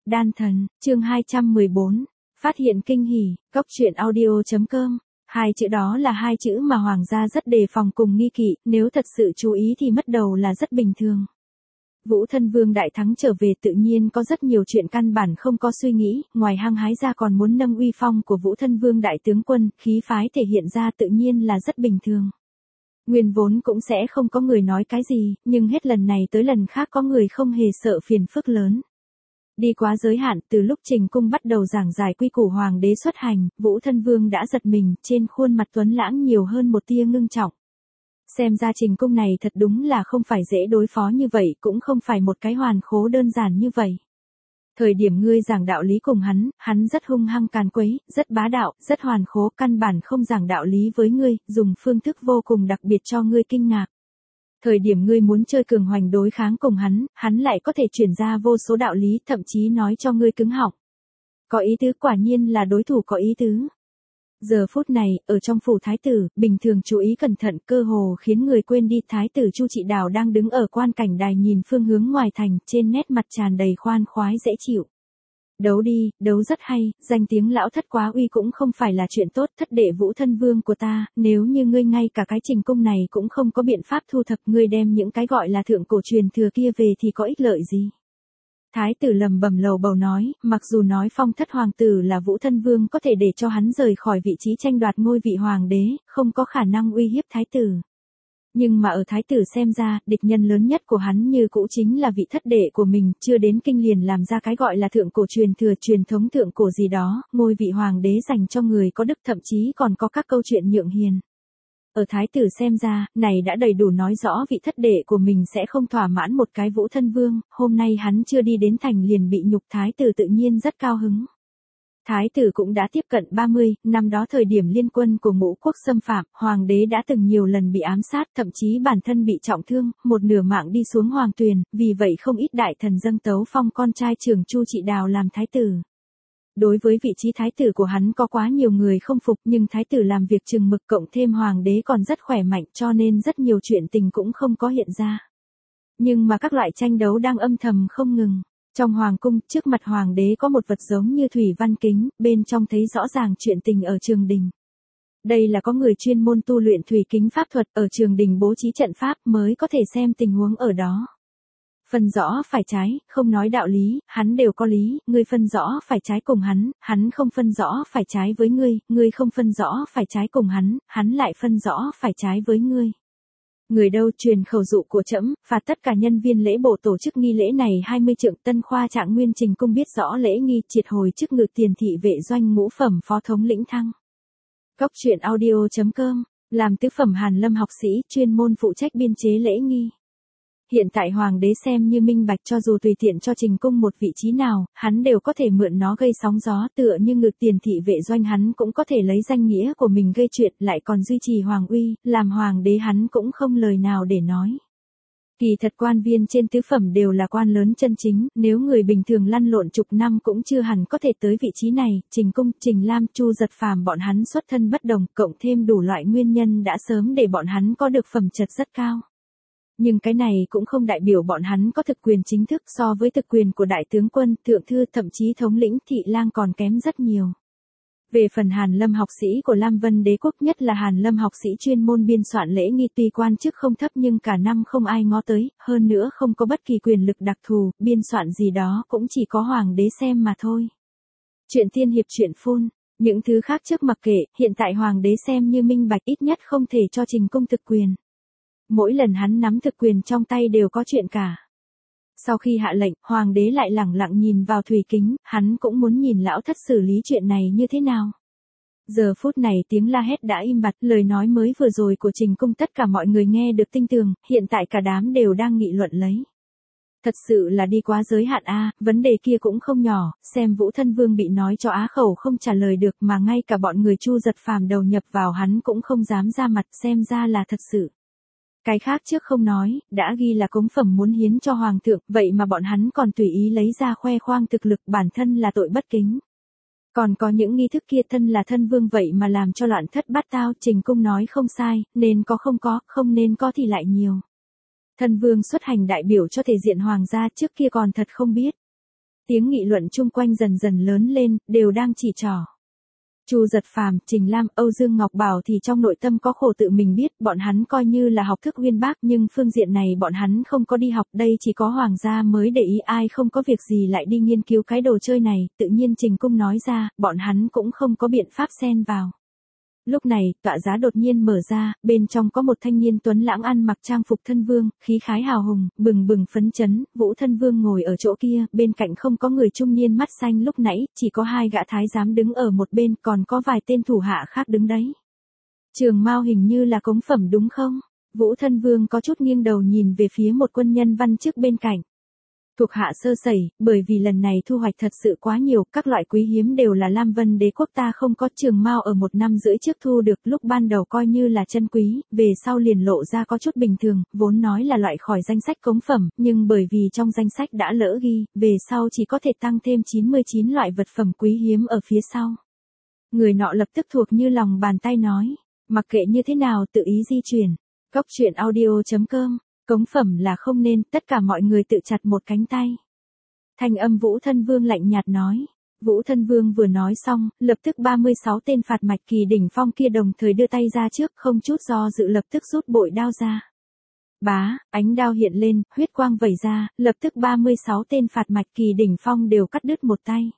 Đan thần, chương 214, phát hiện kinh hỉ, cóc truyện audio.com. Hai chữ đó là hai chữ mà hoàng gia rất đề phòng cùng nghi kỵ, nếu thật sự chú ý thì mất đầu là rất bình thường. Vũ Thân Vương đại thắng trở về tự nhiên có rất nhiều chuyện căn bản không có suy nghĩ, ngoài hăng hái ra còn muốn nâng uy phong của Vũ Thân Vương đại tướng quân, khí phái thể hiện ra tự nhiên là rất bình thường. Nguyên vốn cũng sẽ không có người nói cái gì, nhưng hết lần này tới lần khác có người không hề sợ phiền phức lớn. Đi quá giới hạn, từ lúc Trình Cung bắt đầu giảng giải quy củ hoàng đế xuất hành, Vũ Thân Vương đã giật mình, trên khuôn mặt tuấn lãng nhiều hơn một tia ngưng trọng. Xem ra Trình Cung này thật đúng là không phải dễ đối phó như vậy, cũng không phải một cái hoàn khố đơn giản như vậy. Thời điểm ngươi giảng đạo lý cùng hắn rất hung hăng càn quấy, rất bá đạo, rất hoàn khố, căn bản không giảng đạo lý với ngươi, dùng phương thức vô cùng đặc biệt cho ngươi kinh ngạc. Thời điểm ngươi muốn chơi cường hoành đối kháng cùng hắn lại có thể chuyển ra vô số đạo lý, thậm chí nói cho ngươi cứng họng. Có ý tứ, quả nhiên là đối thủ có ý tứ. Giờ phút này, ở trong phủ thái tử, bình thường chú ý cẩn thận cơ hồ khiến người quên đi thái tử Chu Trị Đào đang đứng ở quan cảnh đài nhìn phương hướng ngoài thành, trên nét mặt tràn đầy khoan khoái dễ chịu. Đấu đi, đấu rất hay, danh tiếng lão thất quá uy cũng không phải là chuyện tốt, thất đệ Vũ Thân Vương của ta, nếu như ngươi ngay cả cái Trình Cung này cũng không có biện pháp thu thập, ngươi đem những cái gọi là thượng cổ truyền thừa kia về thì có ích lợi gì? Thái tử lầm bầm lầu bầu nói, mặc dù nói Phong thất hoàng tử là Vũ Thân Vương có thể để cho hắn rời khỏi vị trí tranh đoạt ngôi vị hoàng đế, không có khả năng uy hiếp thái tử. Nhưng mà ở thái tử xem ra, địch nhân lớn nhất của hắn như cũ chính là vị thất đệ của mình, chưa đến kinh liền làm ra cái gọi là thượng cổ truyền thừa, truyền thống thượng cổ gì đó, ngôi vị hoàng đế dành cho người có đức, thậm chí còn có các câu chuyện nhượng hiền. Ở thái tử xem ra, này đã đầy đủ nói rõ vị thất đệ của mình sẽ không thỏa mãn một cái Vũ Thân Vương, hôm nay hắn chưa đi đến thành liền bị nhục, thái tử tự nhiên rất cao hứng. Thái tử cũng đã tiếp cận 30, năm đó thời điểm liên quân của Ngũ quốc xâm phạm, hoàng đế đã từng nhiều lần bị ám sát, thậm chí bản thân bị trọng thương, một nửa mạng đi xuống hoàng tuyền, vì vậy không ít đại thần dâng tấu phong con trai trưởng Chu Trị Đào làm thái tử. Đối với vị trí thái tử của hắn có quá nhiều người không phục, nhưng thái tử làm việc chừng mực, cộng thêm hoàng đế còn rất khỏe mạnh, cho nên rất nhiều chuyện tình cũng không có hiện ra. Nhưng mà các loại tranh đấu đang âm thầm không ngừng. Trong hoàng cung, trước mặt hoàng đế có một vật giống như thủy văn kính, bên trong thấy rõ ràng chuyện tình ở trường đình. Đây là có người chuyên môn tu luyện thủy kính pháp thuật, ở trường đình bố trí trận pháp mới có thể xem tình huống ở đó. Phân rõ phải trái, không nói đạo lý, hắn đều có lý, ngươi phân rõ phải trái cùng hắn không phân rõ phải trái với ngươi không phân rõ phải trái cùng hắn lại phân rõ phải trái với ngươi. Người đâu truyền khẩu dụ của trẫm, phạt tất cả nhân viên lễ bộ tổ chức nghi lễ này 20 trượng. Tân khoa trạng nguyên Trình Cung biết rõ lễ nghi, triệt hồi chức ngự tiền thị vệ doanh ngũ phẩm phó thống lĩnh thăng. Cóc truyện audio.com, làm tứ phẩm hàn lâm học sĩ, chuyên môn phụ trách biên chế lễ nghi. Hiện tại hoàng đế xem như minh bạch, cho dù tùy tiện cho Trình Cung một vị trí nào, hắn đều có thể mượn nó gây sóng gió, tựa như ngự tiền thị vệ doanh hắn cũng có thể lấy danh nghĩa của mình gây chuyện, lại còn duy trì hoàng uy, làm hoàng đế hắn cũng không lời nào để nói. Kỳ thật quan viên trên tứ phẩm đều là quan lớn chân chính, nếu người bình thường lăn lộn chục năm cũng chưa hẳn có thể tới vị trí này, Trình Cung, Trình Lam, Chu Giật Phàm bọn hắn xuất thân bất đồng, cộng thêm đủ loại nguyên nhân đã sớm để bọn hắn có được phẩm chất rất cao. Nhưng cái này cũng không đại biểu bọn hắn có thực quyền chính thức, so với thực quyền của đại tướng quân, thượng thư, thậm chí thống lĩnh, thị lang còn kém rất nhiều. Về phần Hàn Lâm học sĩ của Lam Vân Đế quốc, nhất là Hàn Lâm học sĩ chuyên môn biên soạn lễ nghi, tuy quan chức không thấp nhưng cả năm không ai ngó tới, hơn nữa không có bất kỳ quyền lực đặc thù, biên soạn gì đó cũng chỉ có hoàng đế xem mà thôi. Chuyện tiên hiệp, chuyện phun, những thứ khác trước mặc kệ, hiện tại hoàng đế xem như minh bạch, ít nhất không thể cho Trình Cung thực quyền. Mỗi lần hắn nắm thực quyền trong tay đều có chuyện cả. Sau khi hạ lệnh, hoàng đế lại lẳng lặng nhìn vào thủy kính, hắn cũng muốn nhìn lão thất xử lý chuyện này như thế nào. Giờ phút này tiếng la hét đã im bặt, lời nói mới vừa rồi của Trình Cung tất cả mọi người nghe được tinh tường, hiện tại cả đám đều đang nghị luận lấy. Thật sự là đi quá giới hạn a, vấn đề kia cũng không nhỏ, xem Vũ Thân Vương bị nói cho á khẩu không trả lời được, mà ngay cả bọn người Chu Giật Phàm đầu nhập vào hắn cũng không dám ra mặt, xem ra là thật sự. Cái khác trước không nói, đã ghi là cống phẩm muốn hiến cho hoàng thượng, vậy mà bọn hắn còn tùy ý lấy ra khoe khoang thực lực, bản thân là tội bất kính. Còn có những nghi thức kia, thân là thân vương vậy mà làm cho loạn thất bát tao, Trình Cung nói không sai, nên có không có, không nên có thì lại nhiều. Thân vương xuất hành đại biểu cho thể diện hoàng gia, trước kia còn thật không biết. Tiếng nghị luận chung quanh dần dần lớn lên, đều đang chỉ trỏ. Chu Giật Phàm, Trình Lam, Âu Dương Ngọc Bảo thì trong nội tâm có khổ tự mình biết, bọn hắn coi như là học thức uyên bác nhưng phương diện này bọn hắn không có đi học, đây chỉ có hoàng gia mới để ý, ai không có việc gì lại đi nghiên cứu cái đồ chơi này, tự nhiên Trình Cung nói ra, bọn hắn cũng không có biện pháp xen vào. Lúc này, tọa giá đột nhiên mở ra, bên trong có một thanh niên tuấn lãng ăn mặc trang phục thân vương, khí khái hào hùng, bừng bừng phấn chấn, Vũ thân vương ngồi ở chỗ kia, bên cạnh không có người trung niên mắt xanh lúc nãy, chỉ có hai gã thái giám đứng ở một bên, còn có vài tên thủ hạ khác đứng đấy. Trường Mao hình như là cống phẩm đúng không? Vũ thân vương có chút nghiêng đầu nhìn về phía một quân nhân văn chức bên cạnh. Thuộc hạ sơ sẩy, bởi vì lần này thu hoạch thật sự quá nhiều, các loại quý hiếm đều là Lam Vân đế quốc ta không có. Trường Mao ở 1 năm rưỡi trước thu được, lúc ban đầu coi như là chân quý, về sau liền lộ ra có chút bình thường, vốn nói là loại khỏi danh sách cống phẩm, nhưng bởi vì trong danh sách đã lỡ ghi, về sau chỉ có thể tăng thêm 99 loại vật phẩm quý hiếm ở phía sau. Người nọ lập tức thuộc như lòng bàn tay nói, mặc kệ như thế nào tự ý di chuyển. Cốc truyện audio.com. Cống phẩm là không nên, tất cả mọi người tự chặt một cánh tay. Thanh âm Vũ thân vương lạnh nhạt nói. Vũ thân vương vừa nói xong, lập tức 36 tên phạt mạch kỳ đỉnh phong kia đồng thời đưa tay ra trước, không chút do dự lập tức rút bội đao ra. Bá, ánh đao hiện lên, huyết quang vẩy ra, lập tức 36 tên phạt mạch kỳ đỉnh phong đều cắt đứt một tay.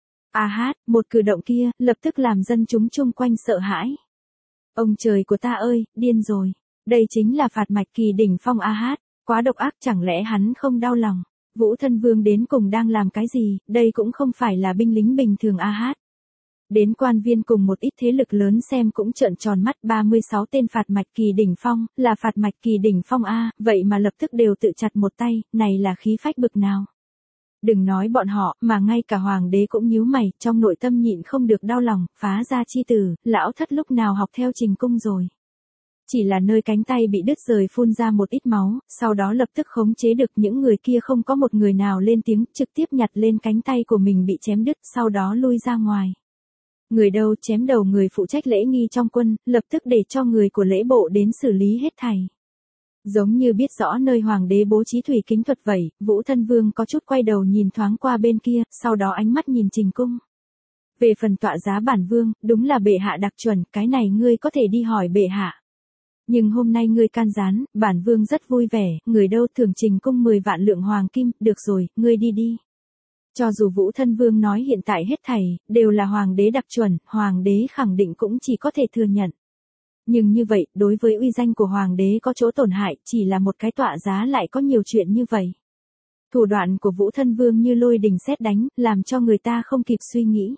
A hát, một cử động kia, lập tức làm dân chúng chung quanh sợ hãi. Ông trời của ta ơi, điên rồi. Đây chính là phạt mạch kỳ đỉnh phong A hát, quá độc ác, chẳng lẽ hắn không đau lòng. Vũ thân vương đến cùng đang làm cái gì, đây cũng không phải là binh lính bình thường A hát. Đến quan viên cùng một ít thế lực lớn xem cũng trợn tròn mắt, 36 tên phạt mạch kỳ đỉnh phong, là phạt mạch kỳ đỉnh phong A, vậy mà lập tức đều tự chặt một tay, này là khí phách bực nào. Đừng nói bọn họ, mà ngay cả hoàng đế cũng nhíu mày, trong nội tâm nhịn không được đau lòng, phá ra chi tử, lão thất lúc nào học theo Trình Cung rồi. Chỉ là nơi cánh tay bị đứt rời phun ra một ít máu, sau đó lập tức khống chế được, những người kia không có một người nào lên tiếng, trực tiếp nhặt lên cánh tay của mình bị chém đứt, sau đó lui ra ngoài. Người đâu chém đầu người phụ trách lễ nghi trong quân, lập tức để cho người của lễ bộ đến xử lý hết thảy. Giống như biết rõ nơi hoàng đế bố trí thủy kính thuật vậy, Vũ thân vương có chút quay đầu nhìn thoáng qua bên kia, sau đó ánh mắt nhìn Trình Cung. Về phần tọa giá bản vương, đúng là bệ hạ đặc chuẩn, cái này ngươi có thể đi hỏi bệ hạ. Nhưng hôm nay ngươi can gián, bản vương rất vui vẻ, người đâu thưởng Trình Cung 10 vạn lượng hoàng kim, được rồi, ngươi đi đi. Cho dù Vũ thân vương nói hiện tại hết thảy, đều là hoàng đế đặc chuẩn, hoàng đế khẳng định cũng chỉ có thể thừa nhận. Nhưng như vậy, đối với uy danh của hoàng đế có chỗ tổn hại, chỉ là một cái tọa giá lại có nhiều chuyện như vậy. Thủ đoạn của Vũ thân vương như lôi đình sét đánh, làm cho người ta không kịp suy nghĩ.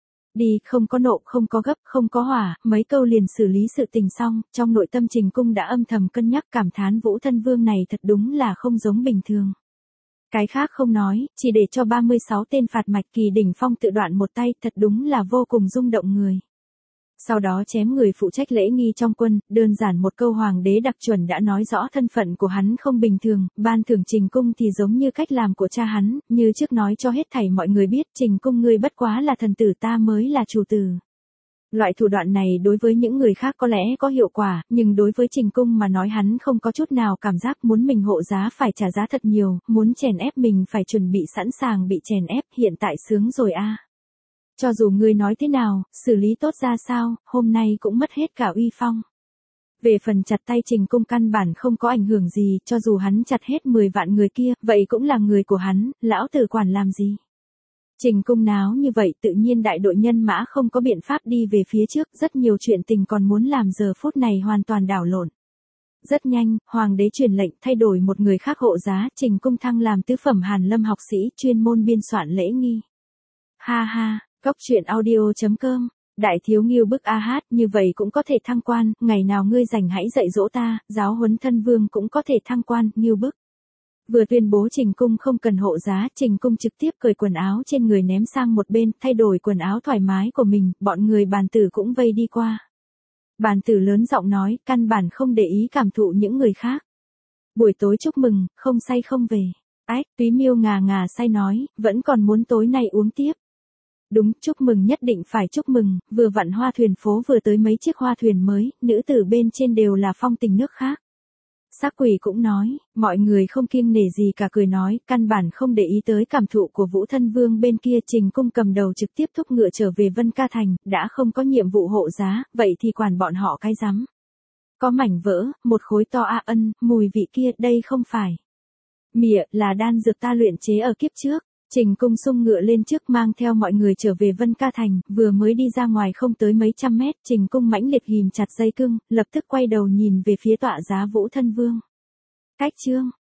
Đi, không có nộ, không có gấp, không có hỏa, mấy câu liền xử lý sự tình xong, trong nội tâm Trình Cung đã âm thầm cân nhắc, cảm thán Vũ thân vương này thật đúng là không giống bình thường. Cái khác không nói, chỉ để cho 36 tên phạt mạch kỳ đỉnh phong tự đoạn một tay, thật đúng là vô cùng rung động người. Sau đó chém người phụ trách lễ nghi trong quân, đơn giản một câu hoàng đế đặc chuẩn đã nói rõ thân phận của hắn không bình thường, ban thưởng Trình Cung thì giống như cách làm của cha hắn, như trước nói cho hết thảy mọi người biết, Trình Cung ngươi bất quá là thần tử, ta mới là chủ tử. Loại thủ đoạn này đối với những người khác có lẽ có hiệu quả, nhưng đối với Trình Cung mà nói hắn không có chút nào cảm giác, muốn mình hộ giá phải trả giá thật nhiều, muốn chèn ép mình phải chuẩn bị sẵn sàng bị chèn ép, hiện tại sướng rồi a. Cho dù ngươi nói thế nào, xử lý tốt ra sao, hôm nay cũng mất hết cả uy phong. Về phần chặt tay Trình Cung căn bản không có ảnh hưởng gì, cho dù hắn chặt hết 10 vạn người kia, vậy cũng là người của hắn, lão tử quản làm gì. Trình Cung náo như vậy tự nhiên đại đội nhân mã không có biện pháp đi về phía trước, rất nhiều chuyện tình còn muốn làm giờ phút này hoàn toàn đảo lộn. Rất nhanh, hoàng đế truyền lệnh thay đổi một người khác hộ giá, Trình Cung thăng làm tứ phẩm Hàn Lâm học sĩ, chuyên môn biên soạn lễ nghi. Ha ha. Cốc truyện audio.com. Đại thiếu Ngưu bức A hát, như vậy cũng có thể thăng quan, ngày nào ngươi rảnh hãy dạy dỗ ta, giáo huấn thân vương cũng có thể thăng quan, Ngưu bức. Vừa tuyên bố Trình Cung không cần hộ giá, Trình Cung trực tiếp cởi quần áo trên người ném sang một bên, thay đổi quần áo thoải mái của mình, bọn người bàn tử cũng vây đi qua. Bàn tử lớn giọng nói, căn bản không để ý cảm thụ những người khác. Buổi tối chúc mừng, không say không về. Ách, Túy Miêu ngà ngà say nói, vẫn còn muốn tối nay uống tiếp. Đúng, chúc mừng nhất định phải chúc mừng, vừa vặn hoa thuyền phố vừa tới mấy chiếc hoa thuyền mới, nữ tử bên trên đều là phong tình nước khác. Xác quỷ cũng nói, mọi người không kiêng nể gì cả cười nói, căn bản không để ý tới cảm thụ của Vũ Thân Vương bên kia. Trình Cung cầm đầu trực tiếp thúc ngựa trở về Vân Ca Thành, đã không có nhiệm vụ hộ giá, vậy thì quản bọn họ cái rắm. Có mảnh vỡ, một khối to ân, mùi vị kia, đây không phải. Mịa, là đan dược ta luyện chế ở kiếp trước. Trình Cung xung ngựa lên trước mang theo mọi người trở về Vân Ca Thành, vừa mới đi ra ngoài không tới mấy trăm mét, Trình Cung mãnh liệt ghim chặt dây cương, lập tức quay đầu nhìn về phía tọa giá Vũ Thân Vương. Cách chương